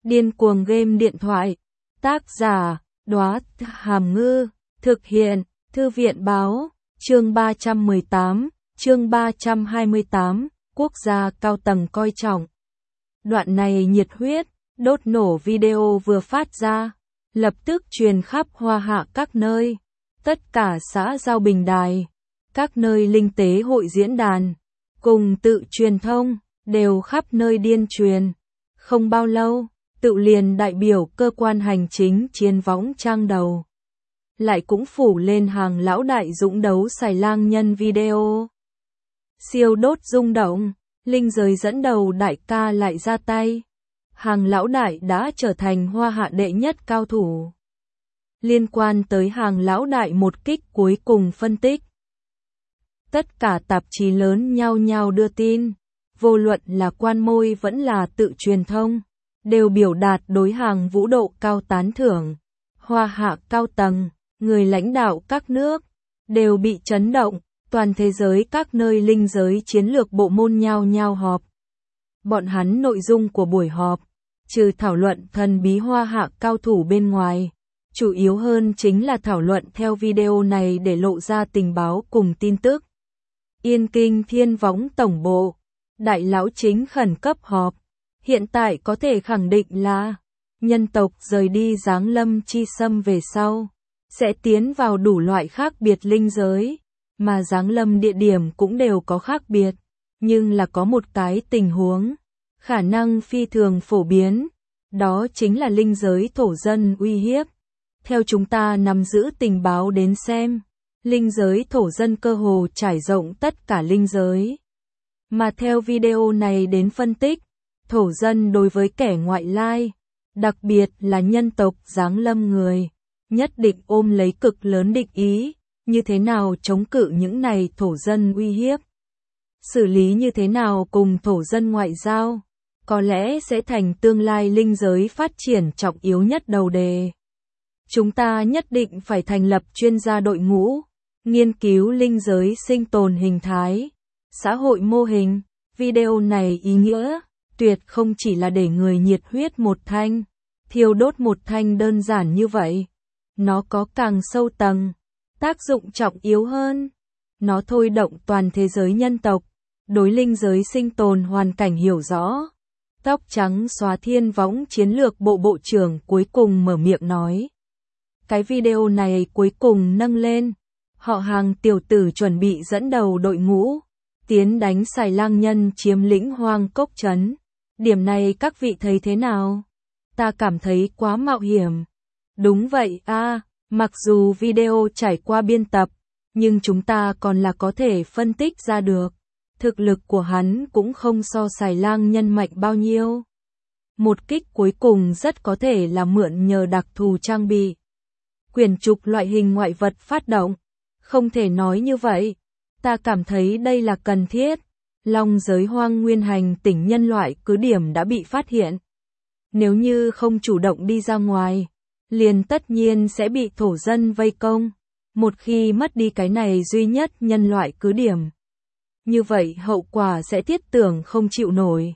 Điên cuồng game điện thoại. Tác giả, Đóa Hàm Ngư. Thực hiện, Thư viện báo. Chương 318, chương 328, quốc gia cao tầng coi trọng. Đoạn này nhiệt huyết, đốt nổ video vừa phát ra, lập tức truyền khắp Hoa Hạ các nơi. Tất cả xã giao bình đài, các nơi linh tế hội diễn đàn, cùng tự truyền thông, đều khắp nơi điên truyền. Không bao lâu, tự liền đại biểu cơ quan hành chính chiến võng trang đầu. Lại cũng phủ lên hàng lão đại dũng đấu xài lang nhân video. Siêu đốt rung động, linh giới dẫn đầu đại ca lại ra tay. Hàng lão đại đã trở thành Hoa Hạ đệ nhất cao thủ. Liên quan tới hàng lão đại một kích cuối cùng phân tích. Tất cả tạp chí lớn nhao nhao đưa tin, vô luận là quan môi vẫn là tự truyền thông, đều biểu đạt đối hàng vũ độ cao tán thưởng. Hoa Hạ cao tầng, người lãnh đạo các nước, đều bị chấn động, toàn thế giới các nơi linh giới chiến lược bộ môn nhao nhao họp. Bọn hắn nội dung của buổi họp, trừ thảo luận thần bí Hoa Hạ cao thủ bên ngoài, chủ yếu hơn chính là thảo luận theo video này để lộ ra tình báo cùng tin tức. Yên Kinh Thiên Võng Tổng Bộ, đại lão chính khẩn cấp họp, hiện tại có thể khẳng định là, nhân tộc rời đi giáng lâm chi xâm về sau, sẽ tiến vào đủ loại khác biệt linh giới, mà giáng lâm địa điểm cũng đều có khác biệt, nhưng là có một cái tình huống, khả năng phi thường phổ biến, đó chính là linh giới thổ dân uy hiếp. Theo chúng ta nắm giữ tình báo đến xem, linh giới thổ dân cơ hồ trải rộng tất cả linh giới. Mà theo video này đến phân tích, thổ dân đối với kẻ ngoại lai, đặc biệt là nhân tộc giáng lâm người, nhất định ôm lấy cực lớn địch ý, như thế nào chống cự những này thổ dân uy hiếp. Xử lý như thế nào cùng thổ dân ngoại giao, có lẽ sẽ thành tương lai linh giới phát triển trọng yếu nhất đầu đề. Chúng ta nhất định phải thành lập chuyên gia đội ngũ, nghiên cứu linh giới sinh tồn hình thái, xã hội mô hình. Video này ý nghĩa, tuyệt không chỉ là để người nhiệt huyết một thanh, thiêu đốt một thanh đơn giản như vậy. Nó có càng sâu tầng, tác dụng trọng yếu hơn. Nó thôi động toàn thế giới nhân tộc, đối linh giới sinh tồn hoàn cảnh hiểu rõ. Tóc trắng xóa Thiên Võng chiến lược bộ bộ trưởng cuối cùng mở miệng nói. Cái video này cuối cùng nâng lên, họ Hàng tiểu tử chuẩn bị dẫn đầu đội ngũ, tiến đánh xài lang nhân chiếm lĩnh Hoang Cốc Trấn. Điểm này các vị thấy thế nào? Ta cảm thấy quá mạo hiểm. Đúng vậy a, mặc dù video trải qua biên tập, nhưng chúng ta còn là có thể phân tích ra được. Thực lực của hắn cũng không so xài lang nhân mạnh bao nhiêu. Một kích cuối cùng rất có thể là mượn nhờ đặc thù trang bị. Quyển trục loại hình ngoại vật phát động. Không thể nói như vậy. Ta cảm thấy đây là cần thiết. Long giới hoang nguyên hành tỉnh nhân loại cứ điểm đã bị phát hiện. Nếu như không chủ động đi ra ngoài, liền tất nhiên sẽ bị thổ dân vây công. Một khi mất đi cái này duy nhất nhân loại cứ điểm, như vậy hậu quả sẽ thiết tưởng không chịu nổi.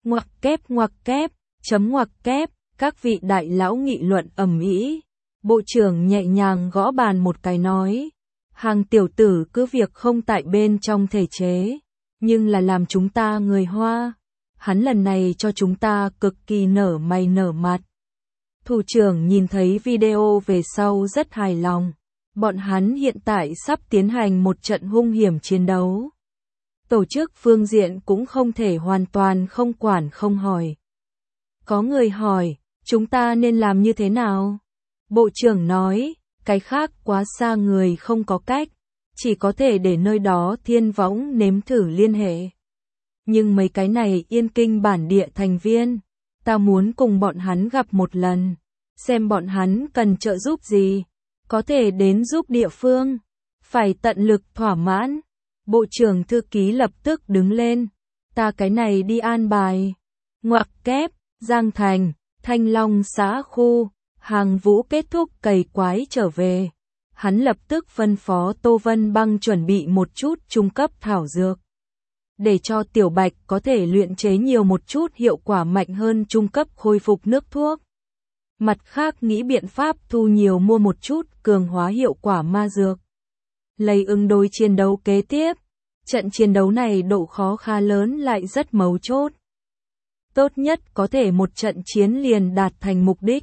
Ngoặc kép, chấm ngoặc kép, các vị đại lão nghị luận ầm ĩ. Bộ trưởng nhẹ nhàng gõ bàn một cái nói, Hàng tiểu tử cứ việc không tại bên trong thể chế, nhưng là làm chúng ta người Hoa. Hắn lần này cho chúng ta cực kỳ nở mày nở mặt. Thủ trưởng nhìn thấy video về sau rất hài lòng. Bọn hắn hiện tại sắp tiến hành một trận hung hiểm chiến đấu. Tổ chức phương diện cũng không thể hoàn toàn không quản không hỏi. Có người hỏi, chúng ta nên làm như thế nào? Bộ trưởng nói, cái khác quá xa người không có cách, chỉ có thể để nơi đó Thiên Võng nếm thử liên hệ. Nhưng mấy cái này Yên Kinh bản địa thành viên, ta muốn cùng bọn hắn gặp một lần, xem bọn hắn cần trợ giúp gì, có thể đến giúp địa phương, phải tận lực thỏa mãn. Bộ trưởng thư ký lập tức đứng lên, ta cái này đi an bài. Ngoặc kép, Giang Thành, Thanh Long xã khu, Hàng Vũ kết thúc cày quái trở về. Hắn lập tức phân phó Tô Vân Băng chuẩn bị một chút trung cấp thảo dược. để cho Tiểu Bạch có thể luyện chế nhiều một chút hiệu quả mạnh hơn trung cấp khôi phục nước thuốc. Mặt khác nghĩ biện pháp thu nhiều mua một chút cường hóa hiệu quả ma dược. Lấy ứng đối chiến đấu kế tiếp. Trận chiến đấu này độ khó khá lớn lại rất mấu chốt. Tốt nhất có thể một trận chiến liền đạt thành mục đích.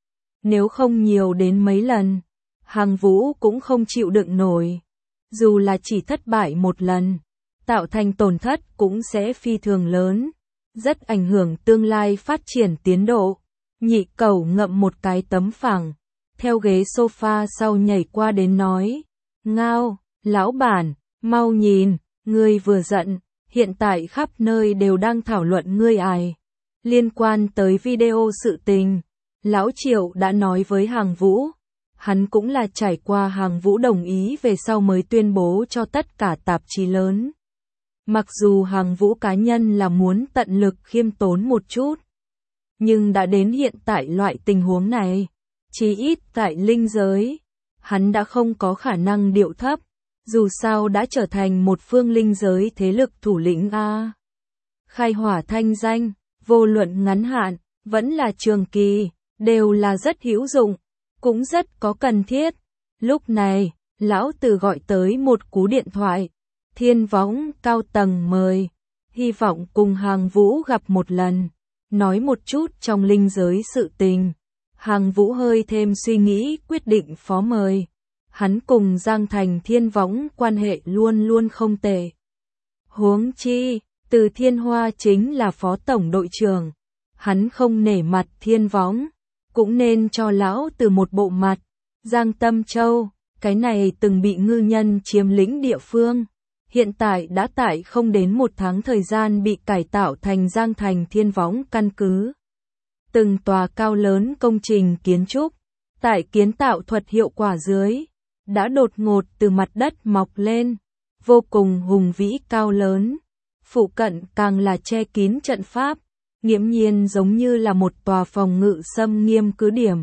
Nếu không nhiều đến mấy lần, Hàng Vũ cũng không chịu đựng nổi. Dù là chỉ thất bại một lần, tạo thành tổn thất cũng sẽ phi thường lớn, rất ảnh hưởng tương lai phát triển tiến độ. Nhị Cẩu ngậm một cái tấm phẳng, theo ghế sofa sau nhảy qua đến nói, Ngao, lão bản, mau nhìn, ngươi vừa giận, hiện tại khắp nơi đều đang thảo luận ngươi ai. Liên quan tới video sự tình, Lão Triệu đã nói với Hàng Vũ, hắn cũng là trải qua Hàng Vũ đồng ý về sau mới tuyên bố cho tất cả tạp chí lớn. Mặc dù Hàng Vũ cá nhân là muốn tận lực khiêm tốn một chút, nhưng đã đến hiện tại loại tình huống này, chí ít tại linh giới, hắn đã không có khả năng điệu thấp, dù sao đã trở thành một phương linh giới thế lực thủ lĩnh a. Khai hỏa thanh danh, vô luận ngắn hạn, vẫn là trường kỳ, đều là rất hữu dụng, cũng rất có cần thiết. Lúc này, lão tử gọi tới một cú điện thoại, Thiên Võng cao tầng mời, hy vọng cùng Hàng Vũ gặp một lần, nói một chút trong linh giới sự tình. Hàng Vũ hơi thêm suy nghĩ quyết định phó mời. Hắn cùng Giang Thành Thiên Võng quan hệ luôn luôn không tệ. Huống chi, Từ Thiên Hoa chính là phó tổng đội trưởng. Hắn không nể mặt Thiên Võng, cũng nên cho lão từ một bộ mặt. Giang Tâm Châu, cái này từng bị ngư nhân chiếm lĩnh địa phương, hiện tại đã tại không đến một tháng thời gian bị cải tạo thành Giang Thành Thiên Võng căn cứ. Từng tòa cao lớn công trình kiến trúc, tại kiến tạo thuật hiệu quả dưới, đã đột ngột từ mặt đất mọc lên, vô cùng hùng vĩ cao lớn. Phụ cận càng là che kín trận pháp, nghiễm nhiên giống như là một tòa phòng ngự xâm nghiêm cứ điểm.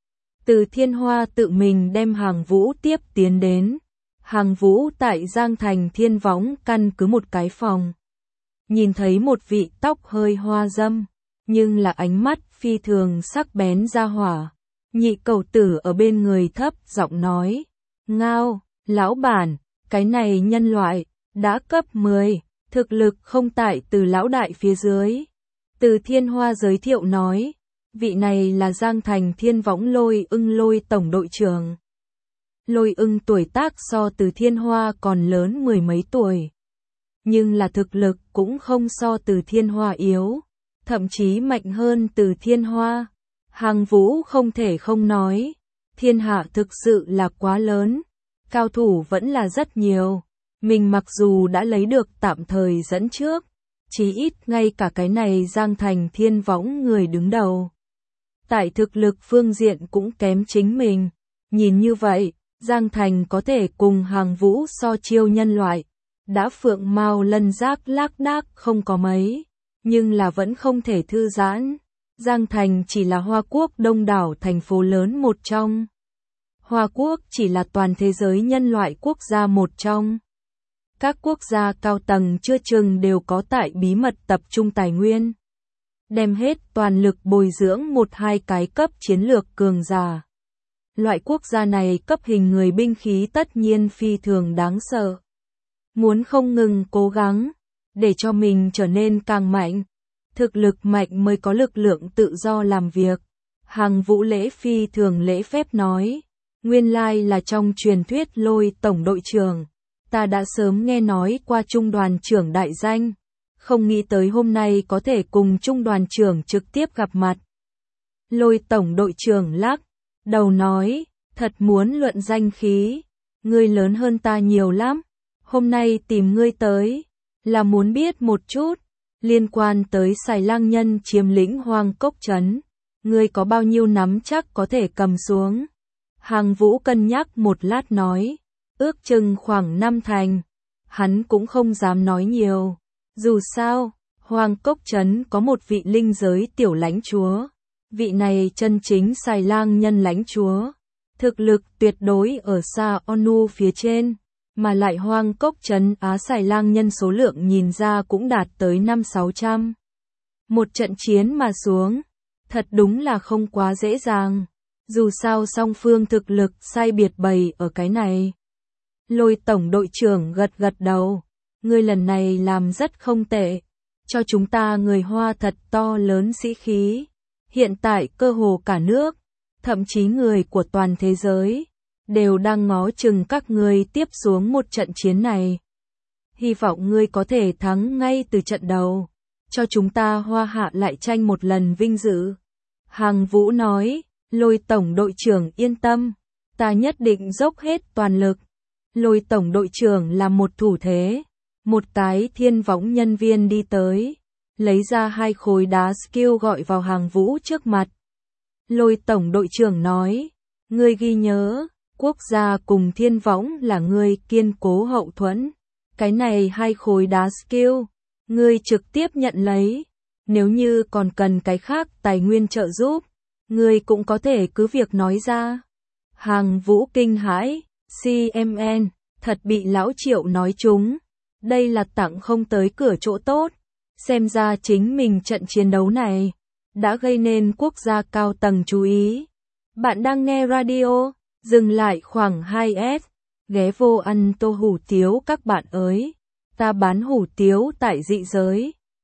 Từ Thiên Hoa tự mình đem Hàng Vũ tiếp tiến đến. Hàng Vũ tại Giang Thành Thiên Võng căn cứ một cái phòng. Nhìn thấy một vị tóc hơi hoa râm, nhưng là ánh mắt phi thường sắc bén ra hỏa. Nhị Cẩu tử ở bên người thấp giọng nói, Ngao, lão bản, cái này nhân loại, đã cấp 10, thực lực không tại Từ lão đại phía dưới. Từ Thiên Hoa giới thiệu nói, vị này là Giang Thành Thiên Võng Lôi tổng đội trưởng. Lôi Ưng tuổi tác so Từ Thiên Hoa còn lớn mười mấy tuổi, nhưng là thực lực cũng không so Từ Thiên Hoa yếu, thậm chí mạnh hơn Từ Thiên Hoa. Hàng Vũ không thể không nói, thiên hạ thực sự là quá lớn, cao thủ vẫn là rất nhiều, mình mặc dù đã lấy được tạm thời dẫn trước, chí ít ngay cả cái này Giang Thành Thiên Võng người đứng đầu. Tại thực lực phương diện cũng kém chính mình, nhìn như vậy, Giang Thành có thể cùng Hàng Vũ so chiêu nhân loại, đã phượng mao lân giác lác đác không có mấy, nhưng là vẫn không thể thư giãn. Giang Thành chỉ là Hoa Quốc đông đảo thành phố lớn một trong. Hoa Quốc chỉ là toàn thế giới nhân loại quốc gia một trong. Các quốc gia cao tầng chưa chừng đều có tại bí mật tập trung tài nguyên, đem hết toàn lực bồi dưỡng một hai cái cấp chiến lược cường giả. Loại quốc gia này cấp hình người binh khí tất nhiên phi thường đáng sợ. Muốn không ngừng cố gắng, để cho mình trở nên càng mạnh. Thực lực mạnh mới có lực lượng tự do làm việc. Hàng Vũ lễ phi thường lễ phép nói, nguyên lai là trong truyền thuyết Lôi tổng đội trưởng. Ta đã sớm nghe nói qua trung đoàn trưởng đại danh, không nghĩ tới hôm nay có thể cùng trung đoàn trưởng trực tiếp gặp mặt. Lôi tổng đội trưởng lắc đầu nói, thật muốn luận danh khí, ngươi lớn hơn ta nhiều lắm, hôm nay tìm ngươi tới, là muốn biết một chút, liên quan tới Xài Lang nhân chiếm lĩnh Hoang Cốc Trấn, ngươi có bao nhiêu nắm chắc có thể cầm xuống. Hàng Vũ cân nhắc một lát nói, ước chừng khoảng 5 thành, hắn cũng không dám nói nhiều, dù sao, Hoang Cốc Trấn có một vị linh giới tiểu lãnh chúa, vị này chân chính Xài Lang nhân lãnh chúa, thực lực tuyệt đối ở xa Onu phía trên, mà lại Hoang Cốc trấn Á Xài Lang nhân số lượng nhìn ra cũng đạt tới 500-600. Một trận chiến mà xuống, thật đúng là không quá dễ dàng. Dù sao song phương thực lực sai biệt bày ở cái này. Lôi tổng đội trưởng gật gật đầu, ngươi lần này làm rất không tệ, cho chúng ta người Hoa thật to lớn sĩ khí. Hiện tại cơ hồ cả nước, thậm chí người của toàn thế giới, đều đang ngó chừng các ngươi tiếp xuống một trận chiến này. Hy vọng ngươi có thể thắng ngay từ trận đầu, cho chúng ta Hoa Hạ lại tranh một lần vinh dự. Hàng Vũ nói, Lôi tổng đội trưởng yên tâm, ta nhất định dốc hết toàn lực. Lôi tổng đội trưởng làm một thủ thế, một cái thiên võng nhân viên đi tới, lấy ra 2 khối đá skill gọi vào Hàng Vũ trước mặt. Lôi tổng đội trưởng nói, ngươi ghi nhớ, quốc gia cùng thiên võng là ngươi kiên cố hậu thuẫn. Cái này 2 khối đá skill, ngươi trực tiếp nhận lấy. Nếu như còn cần cái khác tài nguyên trợ giúp, ngươi cũng có thể cứ việc nói ra. Hàng Vũ kinh hãi, CMN, thật bị lão Triệu nói trúng. Đây là tặng không tới cửa chỗ tốt. Xem ra chính mình trận chiến đấu này đã gây nên quốc gia cao tầng chú ý. Bạn đang nghe radio, dừng lại khoảng 2S, ghé vô ăn tô hủ tiếu các bạn ơi. Ta bán hủ tiếu tại dị giới.